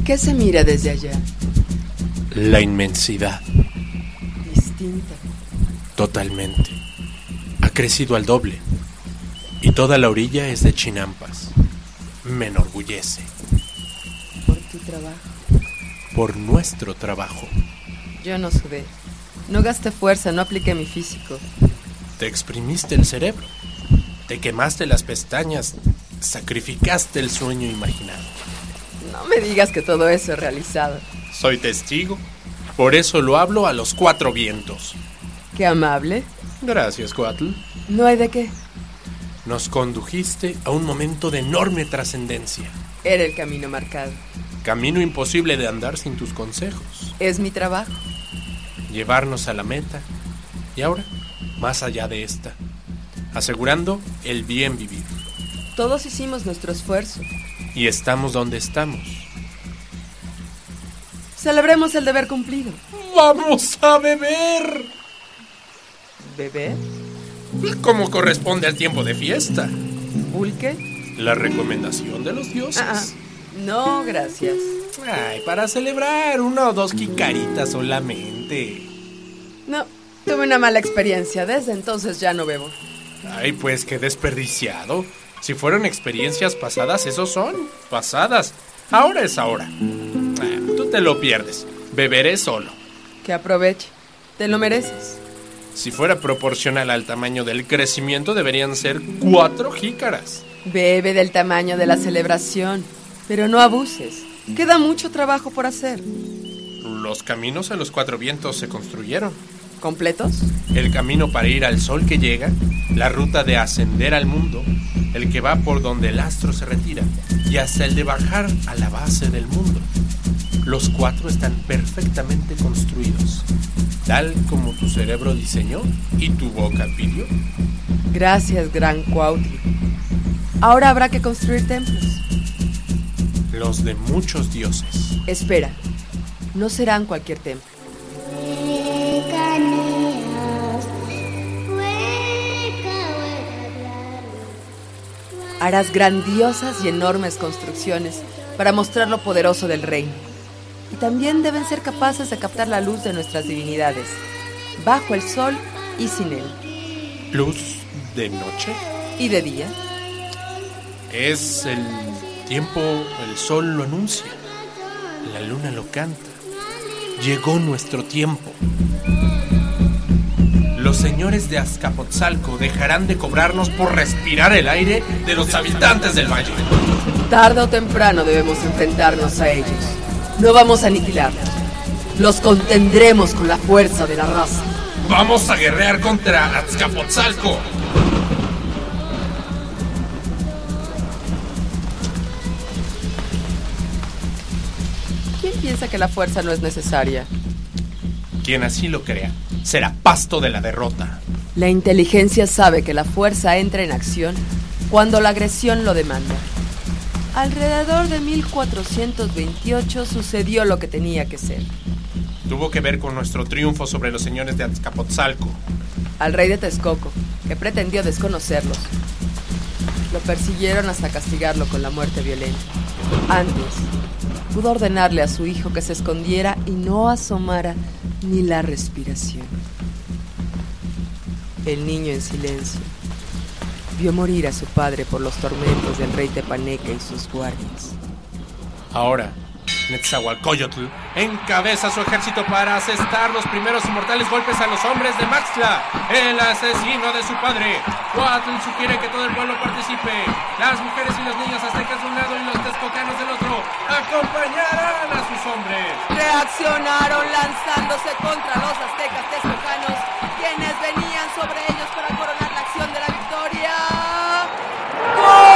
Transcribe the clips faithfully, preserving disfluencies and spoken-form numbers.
¿Qué se mira desde allá? La inmensidad. Distinta. Totalmente. Ha crecido al doble. Y toda la orilla es de chinampas. Me enorgullece. Por tu trabajo. Por nuestro trabajo. Yo no sudé. No gasté fuerza, no apliqué mi físico. Te exprimiste el cerebro. Te quemaste las pestañas. Sacrificaste el sueño imaginado. No me digas que todo eso es realizado. Soy testigo. Por eso lo hablo a los cuatro vientos. Qué amable. Gracias, Coatl. No hay de qué. Nos condujiste a un momento de enorme trascendencia. Era el camino marcado. Camino imposible de andar sin tus consejos. Es mi trabajo. Llevarnos a la meta. Y ahora, más allá de esta. Asegurando el bien vivir. Todos hicimos nuestro esfuerzo. Y estamos donde estamos. Celebremos el deber cumplido. ¡Vamos a beber! ¿Beber? Como corresponde al tiempo de fiesta. ¿Pulque? La recomendación de los dioses. Ah, no, gracias. Ay, para celebrar una o dos quicaritas solamente. No, tuve una mala experiencia. Desde entonces ya no bebo. Ay, pues qué desperdiciado. Si fueron experiencias pasadas, esos son pasadas. Ahora es ahora. Ah, tú te lo pierdes. Beberé solo. Que aproveche. Te lo mereces. Si fuera proporcional al tamaño del crecimiento, deberían ser cuatro jícaras. Bebe del tamaño de la celebración, pero no abuses. Queda mucho trabajo por hacer. Los caminos a los cuatro vientos se construyeron. ¿Completos? El camino para ir al sol que llega, la ruta de ascender al mundo, el que va por donde el astro se retira, y hasta el de bajar a la base del mundo. Los cuatro están perfectamente construidos, tal como tu cerebro diseñó y tu boca pidió. Gracias, gran Cuautli. Ahora habrá que construir templos. Los de muchos dioses. Espera, no serán cualquier templo. Harás grandiosas y enormes construcciones para mostrar lo poderoso del reino. Y también deben ser capaces de captar la luz de nuestras divinidades, bajo el sol y sin él. ¿Luz de noche? ¿Y de día? Es el tiempo, el sol lo anuncia, la luna lo canta. Llegó nuestro tiempo. Los señores de Azcapotzalco dejarán de cobrarnos por respirar el aire de los habitantes del valle. Tarde o temprano debemos enfrentarnos a ellos. No vamos a aniquilarlos. Los contendremos con la fuerza de la raza. ¡Vamos a guerrear contra Azcapotzalco! ¿Quién piensa que la fuerza no es necesaria? Quien así lo crea será pasto de la derrota. La inteligencia sabe que la fuerza entra en acción cuando la agresión lo demanda. Alrededor de mil cuatrocientos veintiocho sucedió lo que tenía que ser. Tuvo que ver con nuestro triunfo sobre los señores de Azcapotzalco. Al rey de Texcoco, que pretendió desconocerlos. Lo persiguieron hasta castigarlo con la muerte violenta. Antes, pudo ordenarle a su hijo que se escondiera y no asomara ni la respiración. El niño en silencio vio morir a su padre por los tormentos del rey Tepaneca y sus guardias. Ahora, Netzahualcóyotl encabeza su ejército para asestar los primeros y mortales golpes a los hombres de Maxtla, el asesino de su padre. Coatl sugiere que todo el pueblo participe. Las mujeres y los niños aztecas de un lado y los texcocanos del otro acompañarán a sus hombres. Reaccionaron lanzándose contra los aztecas texcocanos, quienes venían sobre ellos para coronar la acción de la victoria. ¡Gol!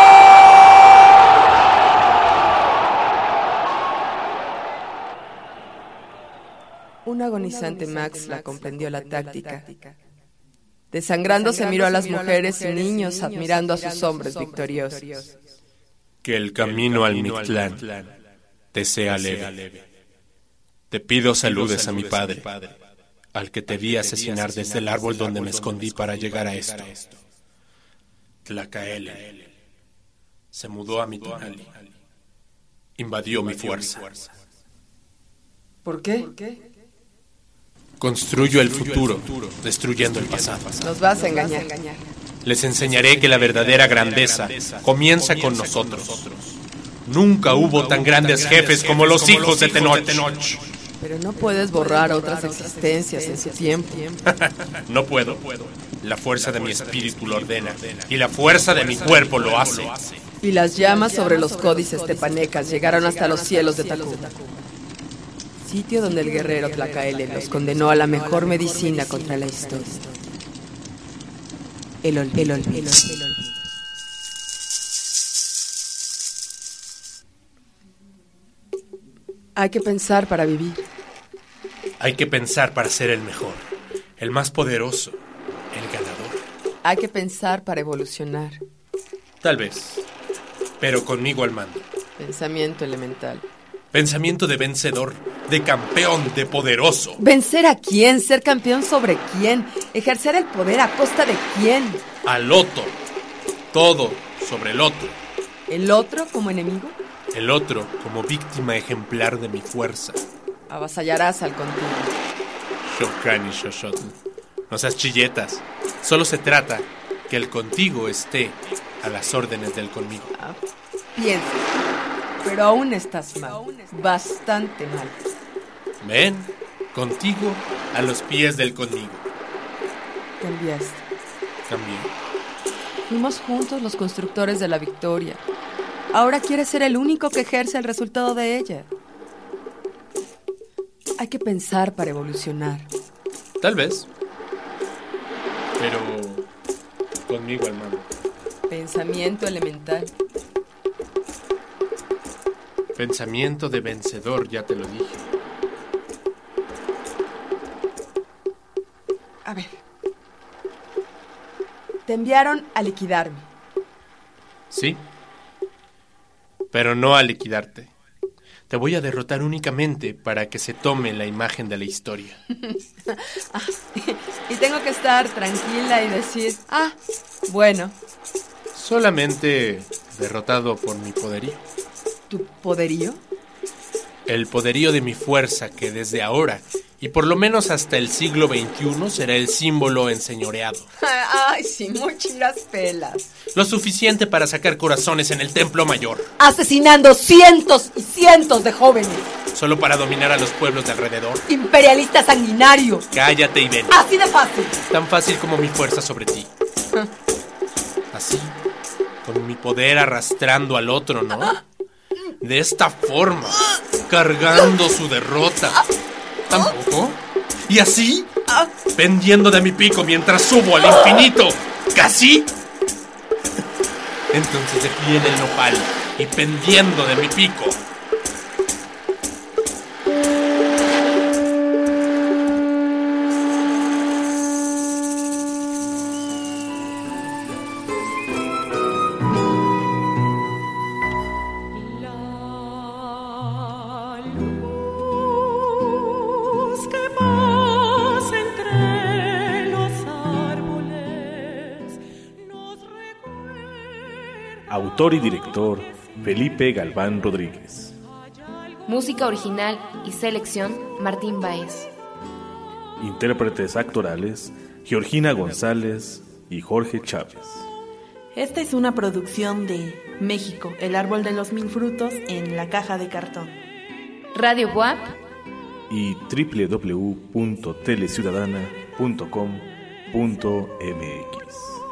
Un agonizante Maxtla comprendió la táctica. Desangrando se miró a las mujeres y niños admirando a sus hombres victoriosos. Que el camino al Mictlán te sea leve. Te pido saludes a mi padre, al que te vi asesinar desde el árbol donde me escondí para llegar a esto. Tlacaele se mudó a Mitonali invadió mi fuerza. ¿Por qué? Construyo el futuro, destruyendo el pasado. Nos vas a engañar. Les enseñaré que la verdadera grandeza comienza con nosotros. Nunca hubo tan grandes jefes como los hijos de Tenoch. Pero no puedes borrar otras existencias en su tiempo. No puedo. La fuerza de mi espíritu lo ordena, y la fuerza de mi cuerpo lo hace. Y las llamas sobre los códices tepanecas llegaron hasta los cielos de Tacuba, sitio donde el guerrero Tlacaele los condenó a la mejor medicina contra la historia: el olvido. El olvido. Hay que pensar para vivir. Hay que pensar para ser el mejor, el más poderoso, el ganador. Hay que pensar para evolucionar. Tal vez, pero conmigo al mando. Pensamiento elemental. Pensamiento de vencedor, de campeón, de poderoso. ¿Vencer a quién? ¿Ser campeón sobre quién? ¿Ejercer el poder a costa de quién? Al otro. Todo sobre el otro. ¿El otro como enemigo? El otro como víctima ejemplar de mi fuerza. Avasallarás al contigo. Shokan y Xochotl. No seas chilletas. Solo se trata que el contigo esté a las órdenes del conmigo. Ah, piensa. Pero aún estás mal. Bastante mal. Ven, contigo a los pies del conmigo. Cambiaste. Cambié. Fuimos juntos los constructores de la victoria. Ahora quieres ser el único que ejerce el resultado de ella. Hay que pensar para evolucionar. Tal vez. Pero conmigo al mando. Pensamiento elemental. Pensamiento de vencedor, ya te lo dije. A ver. Te enviaron a liquidarme. Sí. Pero no a liquidarte. Te voy a derrotar únicamente para que se tome la imagen de la historia. Ah, y tengo que estar tranquila y decir, ah, bueno. Solamente derrotado por mi poderío. ¿Tu poderío? El poderío de mi fuerza, que desde ahora y por lo menos hasta el siglo veintiuno será el símbolo enseñoreado. Ay, sí, muchas pelas. Lo suficiente para sacar corazones en el templo mayor. Asesinando cientos y cientos de jóvenes. Solo para dominar a los pueblos de alrededor. Imperialista sanguinario. Cállate y ven. Así de fácil. Tan fácil como mi fuerza sobre ti. Así, con mi poder arrastrando al otro, ¿no? De esta forma, cargando su derrota. ¿Tampoco? ¿Y así? Pendiendo de mi pico mientras subo al infinito. ¿Casi? Entonces de pie en el nopal y pendiendo de mi pico. Autor y director Felipe Galván Rodríguez. Música original y selección Martín Báez. Intérpretes actorales Georgina González y Jorge Chávez. Esta es una producción de México, el árbol de los mil frutos en la caja de cartón. Radio W A P y doble u doble u doble u punto teleciudadana punto com punto m x.